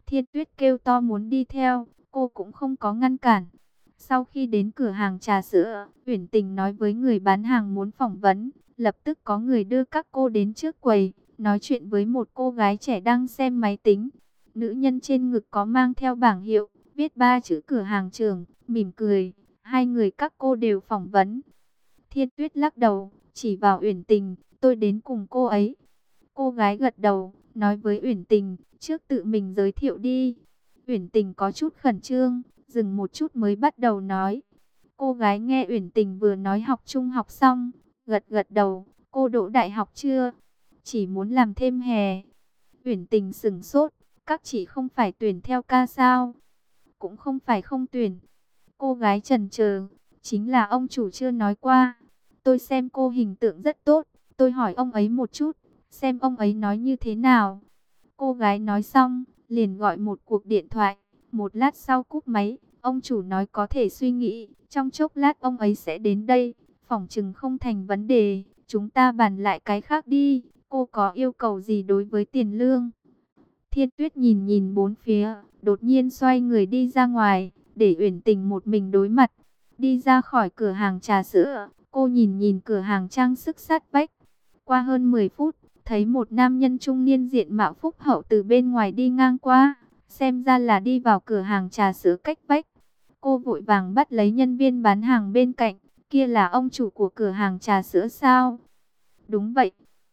Thiên Tuyết kêu to muốn đi theo, cô cũng không có ngăn cản. Sau khi đến cửa hàng trà sữa, Uyển Tình nói với người bán hàng muốn phỏng vấn, lập tức có người đưa các cô đến trước quầy, nói chuyện với một cô gái trẻ đang xem máy tính. Nữ nhân trên ngực có mang theo bảng hiệu, viết 3 chữ cửa hàng trưởng, mỉm cười. Hai người các cô đều phỏng vấn. Thiên Tuyết lắc đầu, chỉ vào Uyển Tình, tôi đến cùng cô ấy. Cô gái gật đầu, nói với Uyển Tình, trước tự mình giới thiệu đi. Uyển Tình có chút khẩn trương, dừng một chút mới bắt đầu nói. Cô gái nghe Uyển Tình vừa nói học trung học xong, gật gật đầu, cô đỗ đại học chưa? Chỉ muốn làm thêm hè. Uyển Tình sững sốt, các chị không phải tuyển theo ca sao? Cũng không phải không tuyển. Cô gái chần chờ, chính là ông chủ chưa nói qua. Tôi xem cô hình tượng rất tốt, tôi hỏi ông ấy một chút, xem ông ấy nói như thế nào. Cô gái nói xong, liền gọi một cuộc điện thoại. Một lát sau cúp máy, ông chủ nói có thể suy nghĩ, trong chốc lát ông ấy sẽ đến đây. Phỏng chừng không thành vấn đề, chúng ta bàn lại cái khác đi. Cô có yêu cầu gì đối với tiền lương? Thiên Tuyết nhìn nhìn bốn phía, đột nhiên xoay người đi ra ngoài, để Uyển Tình một mình đối mặt. Đi ra khỏi cửa hàng trà sữa, cô nhìn nhìn cửa hàng trang sức sát vách. Qua hơn 10 phút, thấy một nam nhân trung niên diện mạo phúc hậu từ bên ngoài đi ngang qua, xem ra là đi vào cửa hàng trà sữa cách vách. Cô vội vàng bắt lấy nhân viên bán hàng bên cạnh, kia là ông chủ của cửa hàng trà sữa sao? Đúng vậy.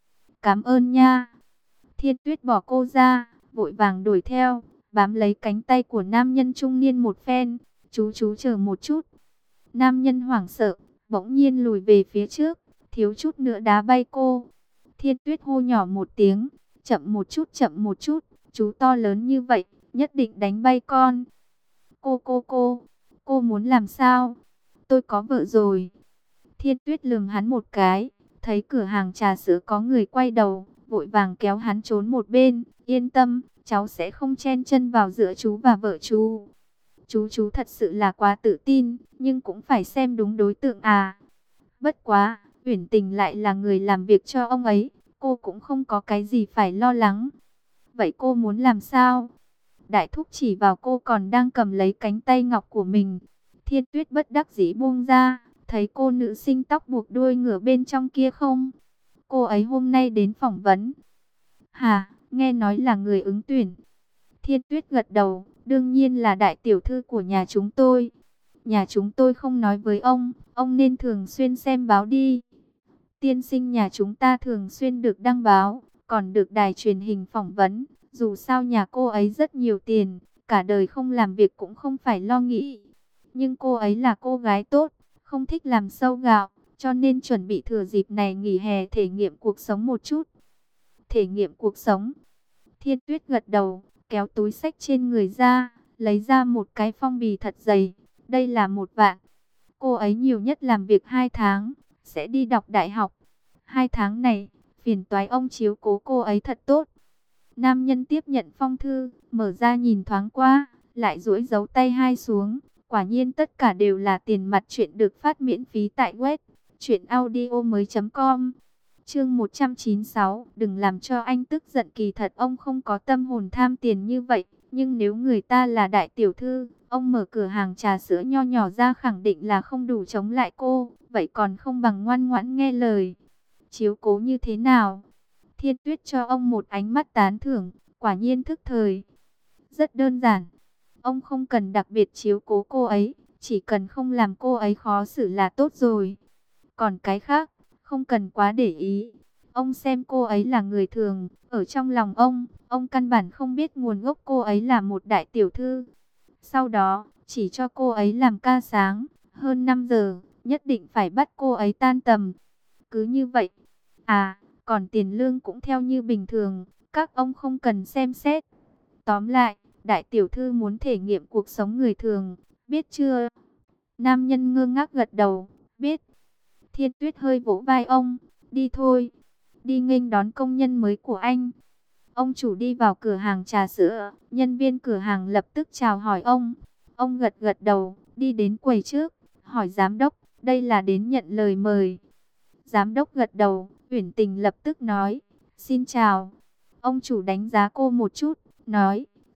Cảm ơn nha. Thiên Tuyết bỏ cô ra, vội vàng đuổi theo, bám lấy cánh tay của nam nhân trung niên một phen. Chú chờ một chút. Nam nhân hoảng sợ, bỗng nhiên lùi về phía trước, thiếu chút nữa đá bay cô. Thiên Tuyết hô nhỏ một tiếng, chậm một chút, chú to lớn như vậy, nhất định đánh bay con. Cô muốn làm sao? Tôi có vợ rồi. Thiên Tuyết lườm hắn một cái, thấy cửa hàng trà sữa có người quay đầu, vội vàng kéo hắn trốn một bên. Yên tâm, cháu sẽ không chen chân vào giữa chú và vợ chú. Chú thật sự là quá tự tin, nhưng cũng phải xem đúng đối tượng à. Bất quá, Uyển Tình lại là người làm việc cho ông ấy, cô cũng không có cái gì phải lo lắng. Vậy cô muốn làm sao? Đại thúc chỉ vào cô còn đang cầm lấy cánh tay ngọc của mình. Thiên Tuyết bất đắc dĩ buông ra, thấy cô nữ sinh tóc buộc đuôi ngựa bên trong kia không? Cô ấy hôm nay đến phỏng vấn. Hả, nghe nói là người ứng tuyển. Thiên Tuyết gật đầu, đương nhiên là đại tiểu thư của nhà chúng tôi. Nhà chúng tôi không nói với ông nên thường xuyên xem báo đi. Tiên sinh nhà chúng ta thường xuyên được đăng báo, còn được đài truyền hình phỏng vấn. Dù sao nhà cô ấy rất nhiều tiền, cả đời không làm việc cũng không phải lo nghĩ. Nhưng cô ấy là cô gái tốt, không thích làm sâu gạo, cho nên chuẩn bị thừa dịp này nghỉ hè thể nghiệm cuộc sống một chút. Thể nghiệm cuộc sống. Thiên Tuyết gật đầu, kéo túi xách trên người ra, lấy ra một cái phong bì thật dày. Đây là 1 vạn. Cô ấy nhiều nhất làm việc 2 tháng, sẽ đi đọc đại học. 2 tháng này, phiền toái ông chiếu cố cô ấy thật tốt. Nam nhân tiếp nhận phong thư, mở ra nhìn thoáng qua, lại duỗi dấu tay hai xuống. Quả nhiên tất cả đều là tiền mặt, chuyện được phát miễn phí tại web truyệnaudiomoi.com. Chương 196, đừng làm cho anh tức giận, kỳ thật ông không có tâm hồn tham tiền như vậy, nhưng nếu người ta là đại tiểu thư, ông mở cửa hàng trà sữa nho nhỏ ra khẳng định là không đủ chống lại cô, vậy còn không bằng ngoan ngoãn nghe lời. Chiếu cố như thế nào? Thiên Tuyết cho ông một ánh mắt tán thưởng, quả nhiên thức thời. Rất đơn giản, ông không cần đặc biệt chiếu cố cô ấy, chỉ cần không làm cô ấy khó xử là tốt rồi. Còn cái khác, không cần quá để ý. Ông xem cô ấy là người thường, ở trong lòng ông căn bản không biết nguồn gốc cô ấy là một đại tiểu thư. Sau đó, chỉ cho cô ấy làm ca sáng, hơn 5 giờ, nhất định phải bắt cô ấy tan tầm. Cứ như vậy. À, còn tiền lương cũng theo như bình thường, các ông không cần xem xét. Tóm lại, đại tiểu thư muốn thể nghiệm cuộc sống người thường, biết chưa? Nam nhân ngơ ngác gật đầu, biết. Thiên Tuyết hơi vỗ vai ông, đi thôi, đi nghênh đón công nhân mới của anh. Ông chủ đi vào cửa hàng trà sữa, nhân viên cửa hàng lập tức chào hỏi ông. Ông gật gật đầu, đi đến quầy trước, hỏi giám đốc, đây là đến nhận lời mời. Giám đốc gật đầu, Uyển Tình lập tức nói, xin chào. Ông chủ đánh giá cô một chút, nói,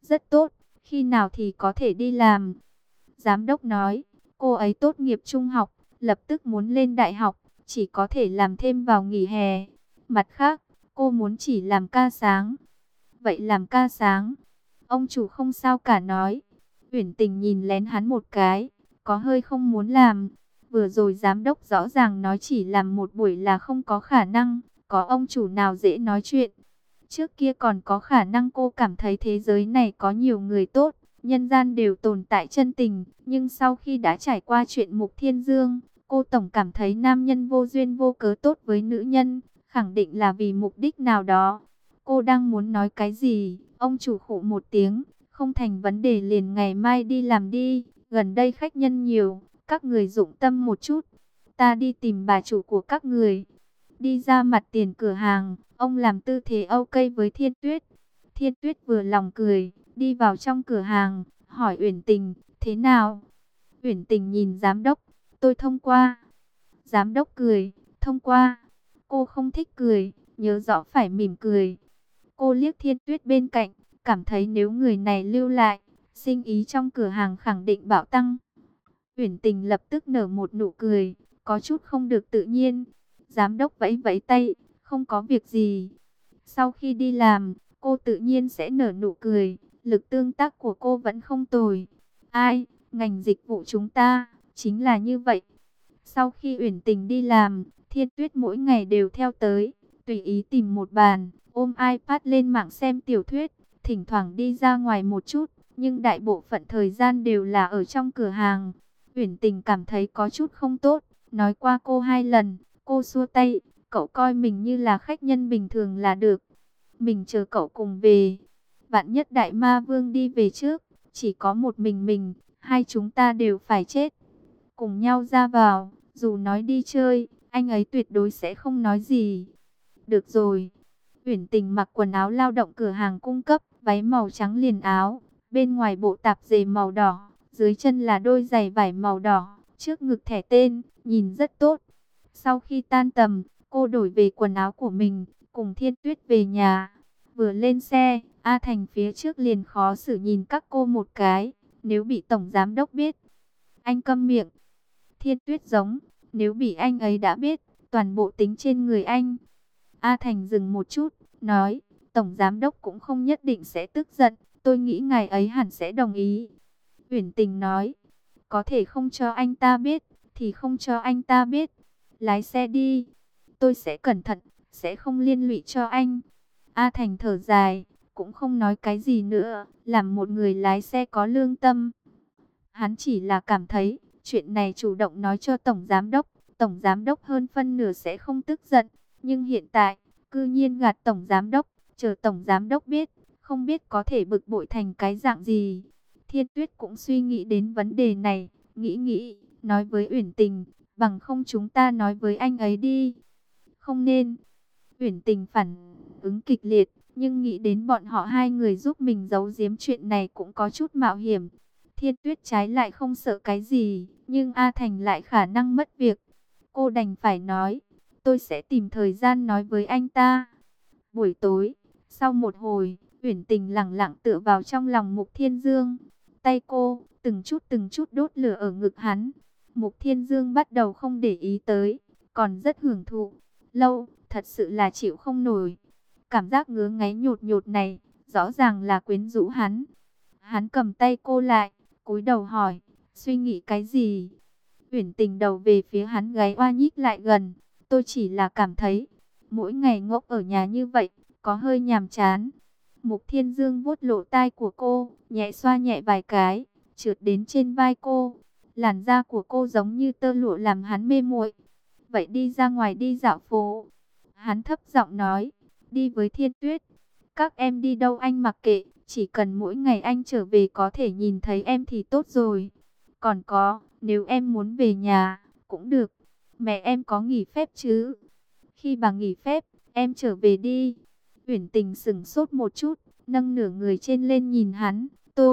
Rất tốt, khi nào thì có thể đi làm? Giám đốc nói, cô ấy tốt nghiệp trung học, lập tức muốn lên đại học, chỉ có thể làm thêm vào nghỉ hè. Mặt khác, cô muốn chỉ làm ca sáng. Vậy làm ca sáng? Ông chủ không sao cả nói. Uyển Tình nhìn lén hắn một cái, có hơi không muốn làm. Vừa rồi giám đốc rõ ràng nói chỉ làm một buổi là không có khả năng, có ông chủ nào dễ nói chuyện. Trước kia còn có khả năng cô cảm thấy thế giới này có nhiều người tốt, nhân gian đều tồn tại chân tình, nhưng sau khi đã trải qua chuyện Mục Thiên Dương, cô tổng cảm thấy nam nhân vô duyên vô cớ tốt với nữ nhân, khẳng định là vì mục đích nào đó. Cô đang muốn nói cái gì, ông chủ khụ một tiếng, không thành vấn đề liền ngày mai đi làm đi, gần đây khách nhân nhiều, các người dụng tâm một chút, ta đi tìm bà chủ của các người. Đi ra mặt tiền cửa hàng, ông làm tư thế ok với Thiên Tuyết. Thiên Tuyết vừa lòng cười, đi vào trong cửa hàng, hỏi Uyển Tình, thế nào? Uyển Tình nhìn giám đốc, tôi thông qua. Giám đốc cười, thông qua. Cô không thích cười, nhớ rõ phải mỉm cười. Cô liếc Thiên Tuyết bên cạnh, cảm thấy nếu người này lưu lại, sinh ý trong cửa hàng khẳng định bạo tăng. Uyển Tình lập tức nở một nụ cười, có chút không được tự nhiên. Giám đốc vẫy vẫy tay, không có việc gì. Sau khi đi làm, cô tự nhiên sẽ nở nụ cười, lực tương tác của cô vẫn không tồi. Ai, ngành dịch vụ chúng ta, chính là như vậy. Sau khi Uyển Tình đi làm, Thiên Tuyết mỗi ngày đều theo tới, tùy ý tìm một bàn, ôm iPad lên mạng xem tiểu thuyết, thỉnh thoảng đi ra ngoài một chút, nhưng đại bộ phận thời gian đều là ở trong cửa hàng. Uyển Tình cảm thấy có chút không tốt, nói qua cô 2 lần, cô xua tay, cậu coi mình như là khách nhân bình thường là được. Mình chờ cậu cùng về. Vạn nhất Đại Ma Vương đi về trước, chỉ có một mình, hai chúng ta đều phải chết. Cùng nhau ra vào, dù nói đi chơi, anh ấy tuyệt đối sẽ không nói gì. Được rồi. Uyển Tình mặc quần áo lao động cửa hàng cung cấp, váy màu trắng liền áo, bên ngoài bộ tạp dề màu đỏ, dưới chân là đôi giày vải màu đỏ, trước ngực thẻ tên, nhìn rất tốt. Sau khi tan tầm, cô đổi về quần áo của mình, cùng Thiên Tuyết về nhà. Vừa lên xe, A Thành phía trước liền khó xử nhìn các cô một cái, nếu bị tổng giám đốc biết. Anh câm miệng. Thiên Tuyết giống, nếu bị anh ấy đã biết, toàn bộ tính trên người anh. A Thành dừng một chút, nói, tổng giám đốc cũng không nhất định sẽ tức giận, tôi nghĩ ngài ấy hẳn sẽ đồng ý. Uyển Tình nói, có thể không cho anh ta biết, thì không cho anh ta biết. Lái xe đi, tôi sẽ cẩn thận, sẽ không liên lụy cho anh. A Thành thở dài, cũng không nói cái gì nữa, làm một người lái xe có lương tâm. Hắn chỉ là cảm thấy, chuyện này chủ động nói cho tổng giám đốc hơn phân nửa sẽ không tức giận. Nhưng hiện tại, cư nhiên gạt tổng giám đốc, chờ tổng giám đốc biết, không biết có thể bực bội thành cái dạng gì. Thiên Tuyết cũng suy nghĩ đến vấn đề này, nghĩ, nói với Uyển Tình, bằng không chúng ta nói với anh ấy đi. Không nên. Uyển Tình phản ứng kịch liệt, nhưng nghĩ đến bọn họ hai người giúp mình giấu giếm chuyện này cũng có chút mạo hiểm. Thiên Tuyết trái lại không sợ cái gì, nhưng A Thành lại khả năng mất việc. Cô đành phải nói, tôi sẽ tìm thời gian nói với anh ta. Buổi tối, sau một hồi, Uyển Tình lẳng lặng tựa vào trong lòng Mục Thiên Dương. Tay cô, từng chút đốt lửa ở ngực hắn. Mục Thiên Dương bắt đầu không để ý tới, còn rất hưởng thụ. Lâu, thật sự là chịu không nổi. Cảm giác ngứa ngáy nhột nhột này, rõ ràng là quyến rũ hắn. Hắn cầm tay cô lại, cúi đầu hỏi, suy nghĩ cái gì? Uyển Tình đầu về phía hắn gáy oa nhích lại gần. Tôi chỉ là cảm thấy, mỗi ngày ngốc ở nhà như vậy, có hơi nhàm chán. Mục Thiên Dương vuốt lỗ tai của cô, nhẹ xoa nhẹ vài cái, trượt đến trên vai cô. Làn da của cô giống như tơ lụa làm hắn mê muội. Vậy đi ra ngoài đi dạo phố. Hắn thấp giọng nói, đi với Thiên Tuyết. Các em đi đâu anh mặc kệ, chỉ cần mỗi ngày anh trở về có thể nhìn thấy em thì tốt rồi. Còn có, nếu em muốn về nhà, cũng được. Mẹ em có nghỉ phép chứ? Khi bà nghỉ phép, em trở về đi. Uyển Tình sững sốt một chút, nâng nửa người trên lên nhìn hắn.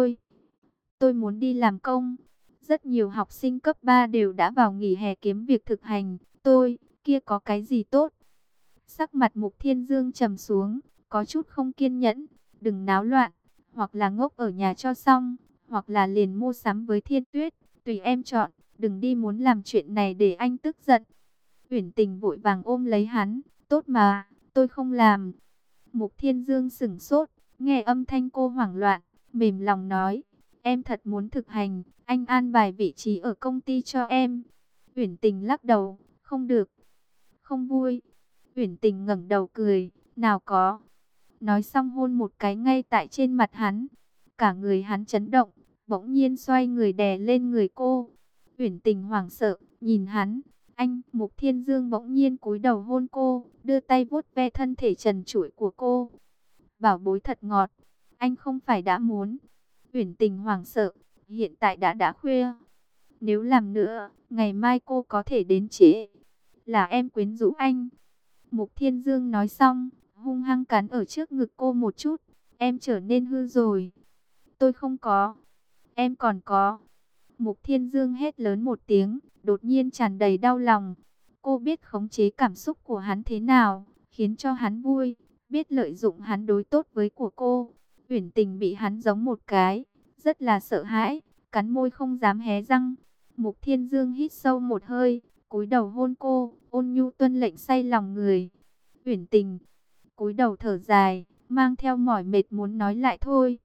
Tôi muốn đi làm công. Rất nhiều học sinh cấp 3 đều đã vào nghỉ hè kiếm việc thực hành. Kia có cái gì tốt? Sắc mặt Mục Thiên Dương trầm xuống, có chút không kiên nhẫn. Đừng náo loạn, hoặc là ngốc ở nhà cho xong, hoặc là liền mua sắm với Thiên Tuyết, tùy em chọn, đừng đi muốn làm chuyện này để anh tức giận. Uyển Tình vội vàng ôm lấy hắn, tốt mà, tôi không làm. Mục Thiên Dương sững sốt, nghe âm thanh cô hoảng loạn, mềm lòng nói, em thật muốn thực hành, anh an bài vị trí ở công ty cho em. Uyển Tình lắc đầu, không được, không vui. Uyển Tình ngẩng đầu cười, nào có. Nói xong hôn một cái ngay tại trên mặt hắn. Cả người hắn chấn động, bỗng nhiên xoay người đè lên người cô. Uyển Tình hoảng sợ, nhìn hắn. Anh, Mục Thiên Dương bỗng nhiên cúi đầu hôn cô, đưa tay vuốt ve thân thể trần trụi của cô. Bảo bối thật ngọt, anh không phải đã muốn. Uyển Tình hoảng sợ, hiện tại đã khuya. Nếu làm nữa, ngày mai cô có thể đến trễ. Là em quyến rũ anh. Mục Thiên Dương nói xong, hung hăng cắn ở trước ngực cô một chút. Em trở nên hư rồi. Tôi không có. Em còn có. Mục Thiên Dương hét lớn một tiếng, đột nhiên tràn đầy đau lòng. Cô biết khống chế cảm xúc của hắn thế nào, khiến cho hắn vui, biết lợi dụng hắn đối tốt với của cô. Uyển Tình bị hắn giống một cái, rất là sợ hãi, cắn môi không dám hé răng. Mục Thiên Dương hít sâu một hơi, cúi đầu hôn cô, ôn nhu tuân lệnh say lòng người. Uyển Tình cúi đầu thở dài, mang theo mỏi mệt muốn nói lại thôi.